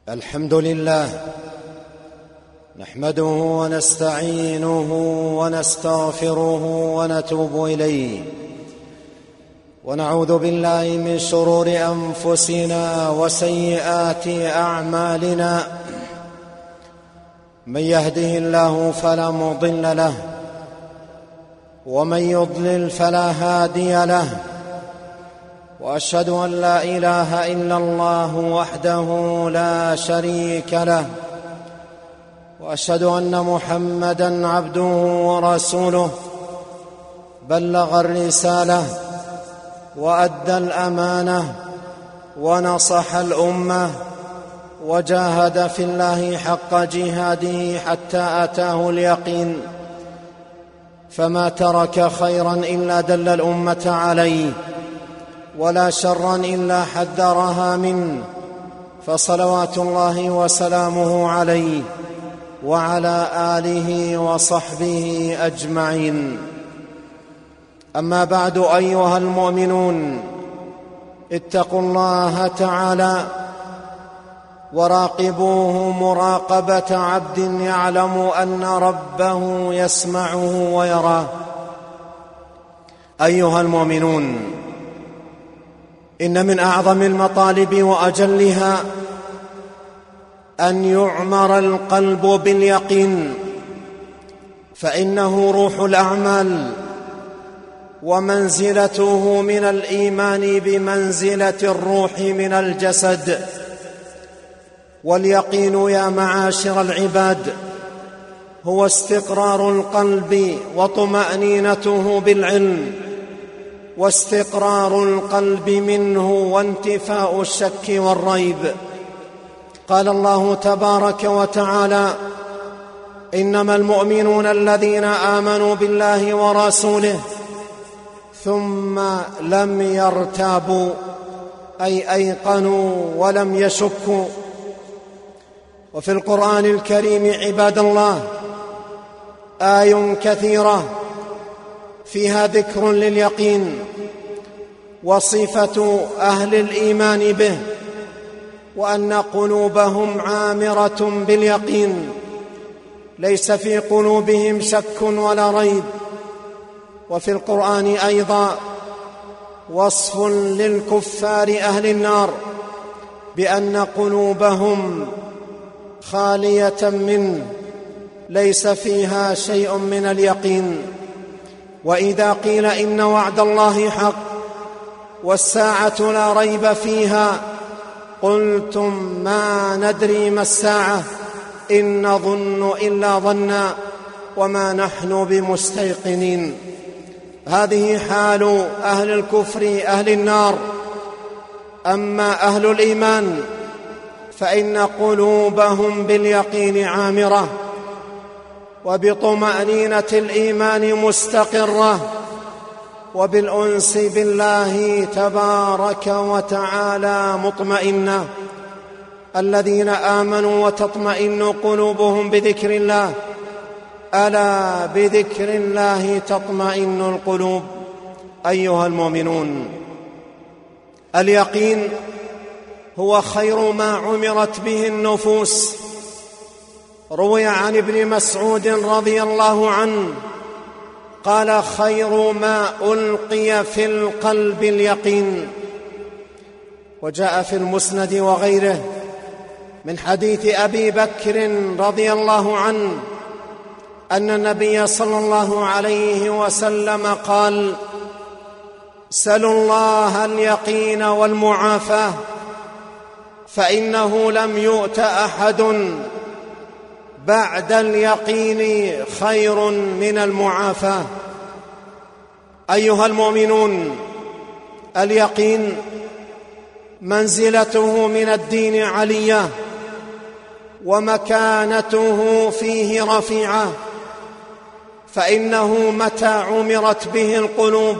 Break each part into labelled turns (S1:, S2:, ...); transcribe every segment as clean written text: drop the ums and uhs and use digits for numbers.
S1: الحمد لله نحمده ونستعينه ونستغفره ونتوب إليه، ونعوذ بالله من شرور أنفسنا وسيئات أعمالنا. من يهده الله فلا مضل له، ومن يضلل فلا هادي له، وأشهد أن لا إله إلا الله وحده لا شريك له، وأشهد أن محمدًا عبده ورسوله، بلغ الرسالة وأدى الأمانة ونصح الأمة، وجاهد في الله حق جهاده حتى أتاه اليقين، فما ترك خيرًا إلا دل الأمة عليه، ولا شرًا إلا حذرها منه، فصلوات الله وسلامه عليه وعلى آله وصحبه أجمعين. أما بعد، أيها المؤمنون، اتقوا الله تعالى وراقبوه مراقبة عبد يعلم أن ربه يسمعه ويراه. أيها المؤمنون، إن من أعظم المطالب وأجلها أن يعمر القلب باليقين، فإنه روح الأعمال، ومنزلته من الإيمان بمنزلة الروح من الجسد. واليقين يا معاشر العباد هو استقرار القلب وطمأنينته بالعلم، واستقرار القلب منه وانتفاء الشك والريب. قال الله تبارك وتعالى: إنما المؤمنون الذين آمنوا بالله ورسوله ثم لم يرتابوا، أي أيقنوا ولم يشكوا. وفي القرآن الكريم عباد الله آي كثيرة فيها ذكر لليقين وصفة أهل الإيمان به، وأن قلوبهم عامرة باليقين، ليس في قلوبهم شك ولا ريب. وفي القرآن أيضا وصف للكفار أهل النار بأن قلوبهم خالية منه، ليس فيها شيء من اليقين. وإذا قيل إن وعد الله حق والساعة لا ريب فيها، قلتم ما ندري ما الساعة إن نظن إلا ظنا وما نحن بمستيقنين. هذه حال أهل الكفر أهل النار. أما أهل الإيمان فإن قلوبهم باليقين عامرة، وبطمأنينة الإيمان مستقرة، وبالأنس بالله تبارك وتعالى مطمئنة. الذين آمنوا وتطمئن قلوبهم بذكر الله، ألا بذكر الله تطمئن القلوب. أيها المؤمنون، اليقين هو خير ما عمرت به النفوس. روي عن ابن مسعود رضي الله عنه قال: خير ما ألقي في القلب اليقين. وجاء في المسند وغيره من حديث أبي بكر رضي الله عنه أن النبي صلى الله عليه وسلم قال: سلوا الله اليقين والمعافاة، فإنه لم يؤت أحد بعد اليقين خير من المعافاة. أيها المؤمنون، اليقين منزلته من الدين علية، ومكانته فيه رفيعة، فإنه متى عمرت به القلوب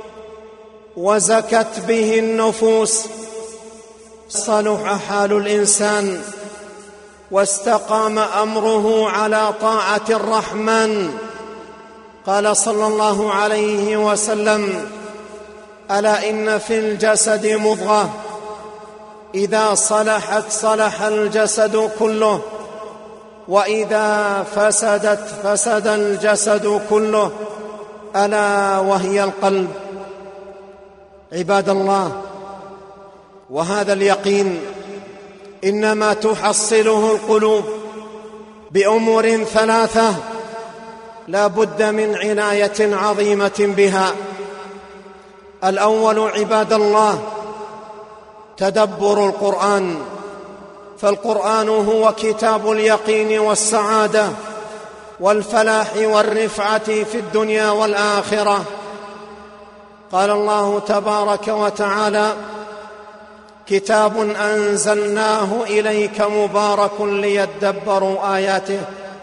S1: وزكت به النفوس صلح حال الإنسان، واستقام أمره على طاعة الرحمن. قال صلى الله عليه وسلم: ألا إن في الجسد مضغة إذا صلحت صلح الجسد كله، وإذا فسدت فسد الجسد كله، ألا وهي القلب. عباد الله، وهذا اليقين إنما تحصله القلوب بأمور ثلاثة لا بد من عناية عظيمة بها. الأول عباد الله تدبر القرآن، فالقرآن هو كتاب اليقين والسعادة والفلاح والرفعة في الدنيا والآخرة. قال الله تبارك وتعالى: كتاب أنزلناه إليك مبارك ليدبروا آياته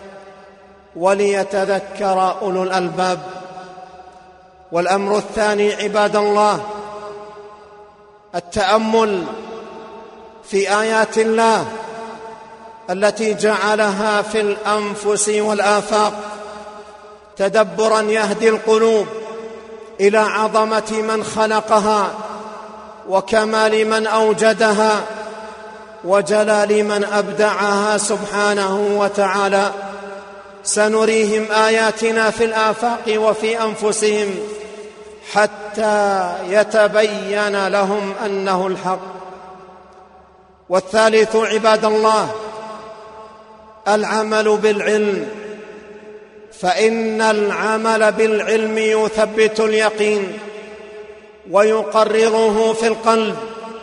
S1: وليتذكر أولو الألباب. والأمر الثاني عباد الله التأمل في آيات الله التي جعلها في الأنفس والآفاق، تدبرا يهدي القلوب إلى عظمة من خلقها وكمال من أوجدها وجلال من أبدعها سبحانه وتعالى. سنريهم آياتنا في الآفاق وفي أنفسهم حتى يتبين لهم أنه الحق. والثالث عباد الله العمل بالعلم، فإن العمل بالعلم يثبت اليقين ويقرره في القلب،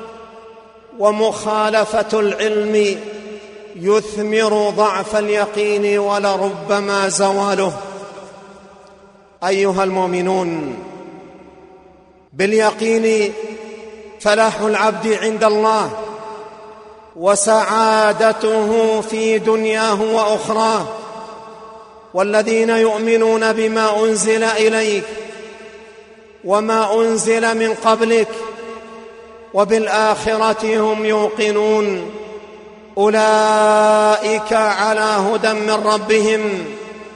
S1: ومخالفة العلم يثمر ضعف اليقين ولربما زواله. أيها المؤمنون، باليقين فلاح العبد عند الله وسعادته في دنياه وأخراه. والذين يؤمنون بما أنزل إليك وما أنزل من قبلك وبالآخرة هم يوقنون أولئك على هدى من ربهم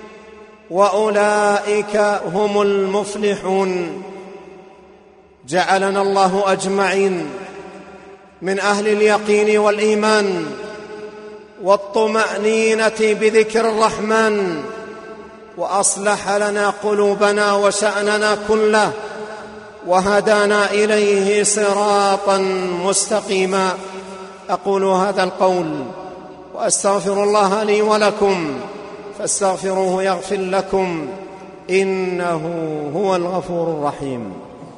S1: وأولئك هم المفلحون. جعلنا الله أجمعين من أهل اليقين والإيمان والطمأنينة بذكر الرحمن، وأصلح لنا قلوبنا وشأننا كله، وهدانا إليه صراطا مستقيما. أقول هذا القول وأستغفر الله لي ولكم، فاستغفروه يغفر لكم، إنه هو الغفور الرحيم.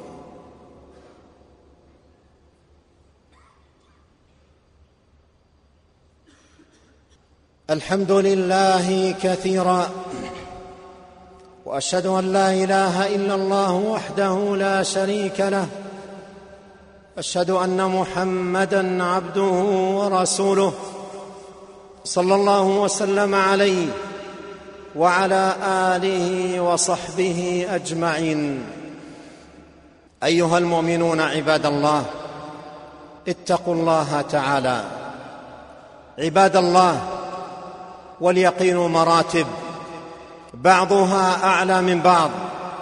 S1: الحمد لله كثيرا، وأشهد أن لا إله إلا الله وحده لا شريك له، أشهد أن محمدًا عبده ورسوله، صلى الله وسلم عليه وعلى آله وصحبه أجمعين. أيها المؤمنون عباد الله، اتقوا الله تعالى. عباد الله، واليقين مراتب، بعضها أعلى من بعض،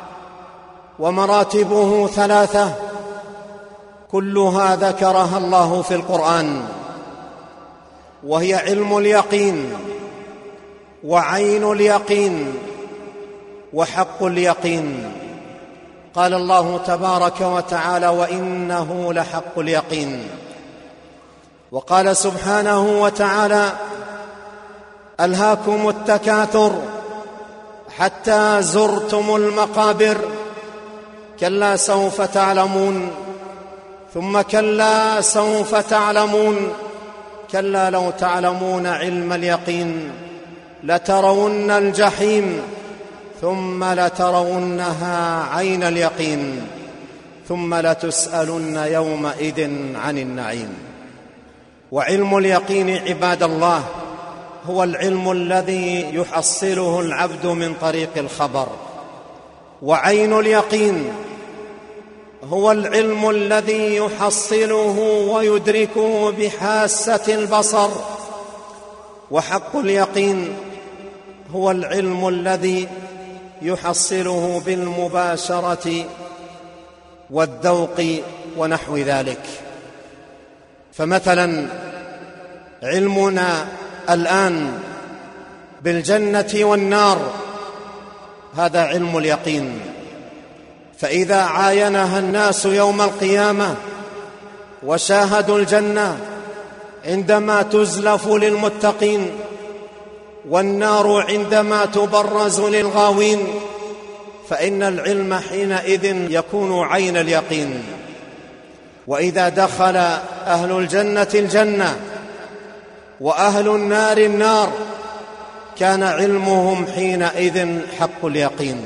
S1: ومراتبه ثلاثة كلها ذكرها الله في القرآن، وهي علم اليقين وعين اليقين وحق اليقين. قال الله تبارك وتعالى: وإنه لحق اليقين. وقال سبحانه وتعالى: ألهاكم التكاثر حتى زرتم المقابر، كلا سوف تعلمون، ثم كلا سوف تعلمون، كلا لو تعلمون علم اليقين لترون الجحيم ثم لترونها عين اليقين ثم لتسألن يومئذ عن النعيم. وعلم اليقين عباد الله هو العلم الذي يحصله العبد من طريق الخبر، وعين اليقين هو العلم الذي يحصله ويدركه بحاسة البصر، وحق اليقين هو العلم الذي يحصله بالمباشرة والذوق ونحو ذلك. فمثلا علمنا الآن بالجنة والنار هذا علم اليقين، فإذا عاينها الناس يوم القيامة وشاهدوا الجنة عندما تزلف للمتقين والنار عندما تبرز للغاوين، فإن العلم حينئذ يكون عين اليقين. وإذا دخل أهل الجنة الجنة وأهل النار النار كان علمهم حينئذ حق اليقين.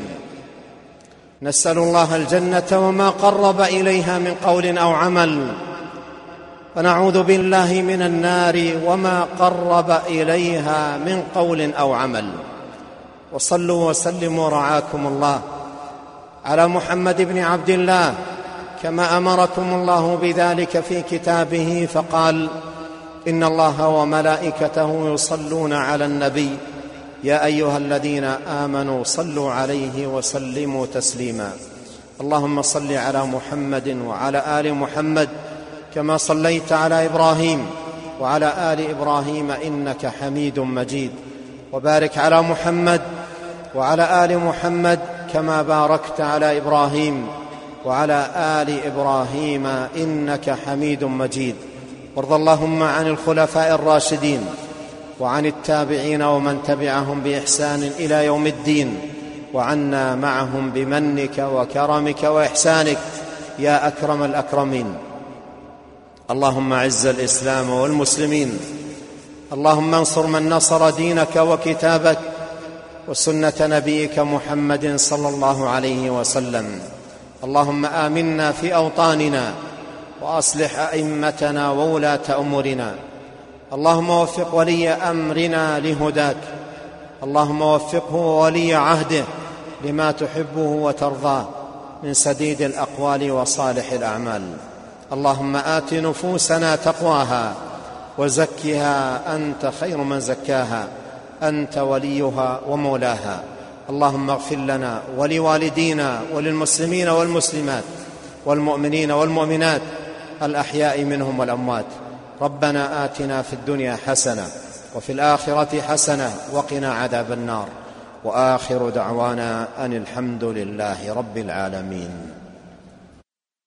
S1: نسأل الله الجنة وما قرب إليها من قول أو عمل، ونعوذ بالله من النار وما قرب إليها من قول أو عمل. وصلوا وسلموا رعاكم الله على محمد بن عبد الله كما أمركم الله بذلك في كتابه، فقال: إن الله وملائكته يصلون على النبي يا أيها الذين آمنوا صلوا عليه وسلموا تسليما. اللهم صل على محمد وعلى آل محمد كما صليت على إبراهيم وعلى آل إبراهيم إنك حميد مجيد، وبارك على محمد وعلى آل محمد كما باركت على إبراهيم وعلى آل إبراهيم إنك حميد مجيد. وارض اللهم عن الخلفاء الراشدين وعن التابعين ومن تبعهم بإحسان إلى يوم الدين، وعنا معهم بمنك وكرمك وإحسانك يا أكرم الأكرمين. اللهم أعز الإسلام والمسلمين، اللهم انصر من نصر دينك وكتابك وسنة نبيك محمد صلى الله عليه وسلم. اللهم آمنا في أوطاننا وأصلح أئمتنا وولاة أمورنا. اللهم وفق ولي أمرنا لهداك، اللهم وفقه وولي عهده لما تحبه وترضاه من سديد الأقوال وصالح الأعمال. اللهم آت نفوسنا تقواها وزكها أنت خير من زكاها، أنت وليها ومولاها. اللهم اغفر لنا ولوالدينا وللمسلمين والمسلمات والمؤمنين والمؤمنات الأحياء منهم والأموات. ربنا آتنا في الدنيا حسنة وفي الآخرة حسنة وقنا عذاب النار. وآخر دعوانا أن الحمد لله رب العالمين.